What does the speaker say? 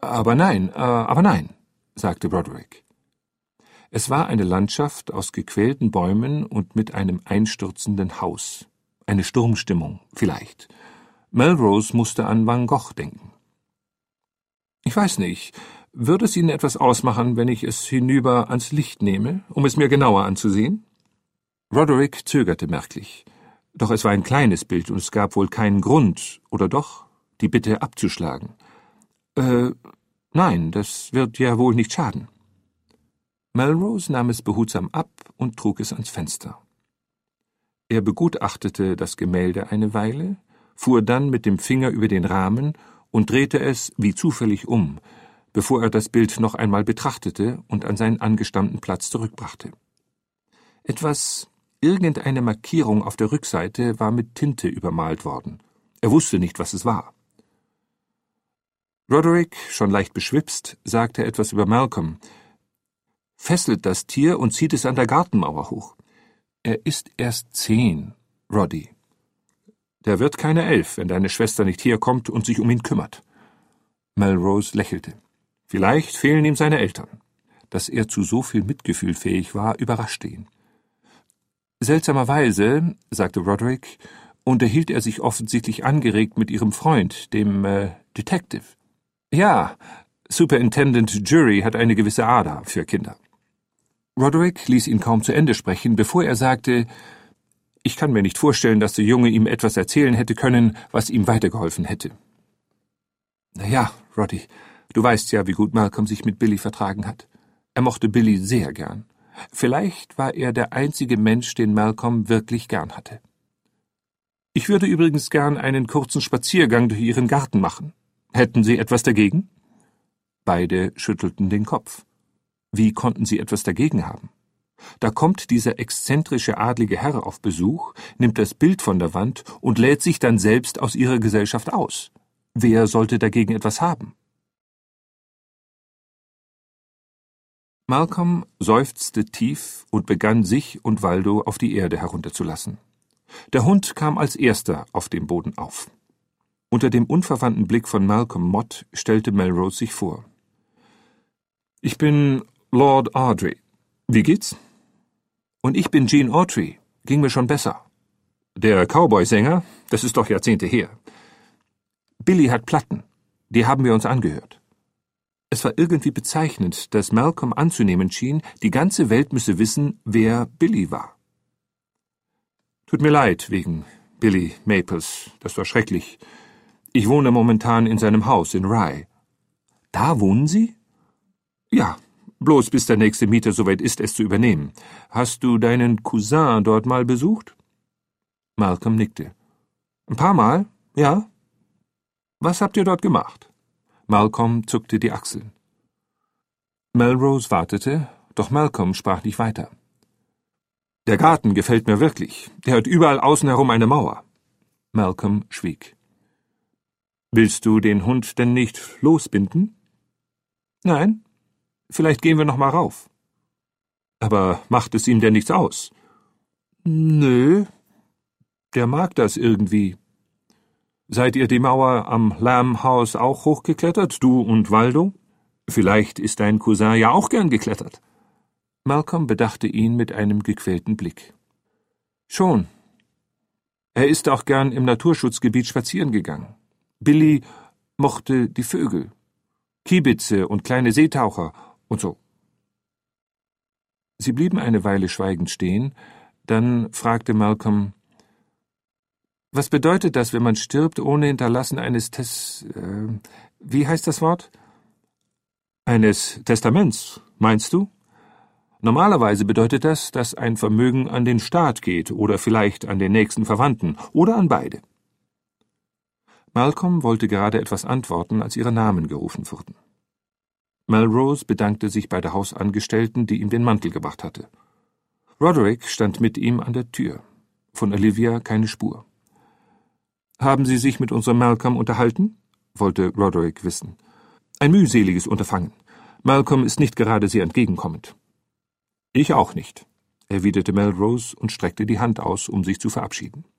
Aber nein, sagte Roderick. Es war eine Landschaft aus gequälten Bäumen und mit einem einstürzenden Haus. Eine Sturmstimmung, vielleicht. Melrose musste an Van Gogh denken. »Ich weiß nicht, würde es Ihnen etwas ausmachen, wenn ich es hinüber ans Licht nehme, um es mir genauer anzusehen?« Roderick zögerte merklich. Doch es war ein kleines Bild und es gab wohl keinen Grund, oder doch, die Bitte abzuschlagen. Nein, das wird ja wohl nicht schaden.« Melrose nahm es behutsam ab und trug es ans Fenster. Er begutachtete das Gemälde eine Weile, fuhr dann mit dem Finger über den Rahmen und drehte es wie zufällig um, bevor er das Bild noch einmal betrachtete und an seinen angestammten Platz zurückbrachte. Irgendeine Markierung auf der Rückseite war mit Tinte übermalt worden. Er wusste nicht, was es war. Roderick, schon leicht beschwipst, sagte etwas über Malcolm. »Fesselt das Tier und zieht es an der Gartenmauer hoch. Er ist erst 10, Roddy. Der wird keine 11, wenn deine Schwester nicht herkommt und sich um ihn kümmert.« Melrose lächelte. Vielleicht fehlen ihm seine Eltern. Dass er zu so viel Mitgefühl fähig war, überraschte ihn. »Seltsamerweise«, sagte Roderick, »unterhielt er sich offensichtlich angeregt mit Ihrem Freund, dem Detective. Ja, Superintendent Jury hat eine gewisse Ader für Kinder.« Roderick ließ ihn kaum zu Ende sprechen, bevor er sagte, »Ich kann mir nicht vorstellen, dass der Junge ihm etwas erzählen hätte können, was ihm weitergeholfen hätte.« »Na ja, Roddy, du weißt ja, wie gut Malcolm sich mit Billy vertragen hat. Er mochte Billy sehr gern. Vielleicht war er der einzige Mensch, den Malcolm wirklich gern hatte. Ich würde übrigens gern einen kurzen Spaziergang durch Ihren Garten machen. Hätten Sie etwas dagegen?« Beide schüttelten den Kopf. Wie konnten sie etwas dagegen haben? Da kommt dieser exzentrische adlige Herr auf Besuch, nimmt das Bild von der Wand und lädt sich dann selbst aus ihrer Gesellschaft aus. Wer sollte dagegen etwas haben? Malcolm seufzte tief und begann sich und Waldo auf die Erde herunterzulassen. Der Hund kam als erster auf dem Boden auf. Unter dem unverwandten Blick von Malcolm Mott stellte Melrose sich vor. »Ich bin Lord Ardry. Wie geht's?« »Und ich bin Gene Autry. Ging mir schon besser.« »Der Cowboy-Sänger? Das ist doch Jahrzehnte her.« »Billy hat Platten. Die haben wir uns angehört.« Es war irgendwie bezeichnend, dass Malcolm anzunehmen schien, die ganze Welt müsse wissen, wer Billy war. »Tut mir leid wegen Billy Maples. Das war schrecklich. Ich wohne momentan in seinem Haus in Rye.« »Da wohnen Sie?« »Ja, bloß bis der nächste Mieter soweit ist, es zu übernehmen. Hast du deinen Cousin dort mal besucht?« Malcolm nickte. »Ein paar Mal, ja.« »Was habt ihr dort gemacht?« Malcolm zuckte die Achseln. Melrose wartete, doch Malcolm sprach nicht weiter. »Der Garten gefällt mir wirklich. Der hat überall außen herum eine Mauer.« Malcolm schwieg. »Willst du den Hund denn nicht losbinden?« »Nein. Vielleicht gehen wir noch mal rauf.« »Aber macht es ihm denn nichts aus?« »Nö. Der mag das irgendwie.« »Seid ihr die Mauer am Lamb House auch hochgeklettert, du und Waldo? Vielleicht ist dein Cousin ja auch gern geklettert.« Malcolm bedachte ihn mit einem gequälten Blick. »Schon. Er ist auch gern im Naturschutzgebiet spazieren gegangen. Billy mochte die Vögel, Kiebitze und kleine Seetaucher und so.« Sie blieben eine Weile schweigend stehen, dann fragte Malcolm, »Was bedeutet das, wenn man stirbt, ohne Hinterlassen eines wie heißt das Wort?« »Eines Testaments, meinst du? Normalerweise bedeutet das, dass ein Vermögen an den Staat geht oder vielleicht an den nächsten Verwandten oder an beide.« Malcolm wollte gerade etwas antworten, als ihre Namen gerufen wurden. Melrose bedankte sich bei der Hausangestellten, die ihm den Mantel gebracht hatte. Roderick stand mit ihm an der Tür. Von Olivia keine Spur. »Haben Sie sich mit unserem Malcolm unterhalten?« wollte Roderick wissen. »Ein mühseliges Unterfangen. Malcolm ist nicht gerade sehr entgegenkommend.« »Ich auch nicht«, erwiderte Melrose und streckte die Hand aus, um sich zu verabschieden.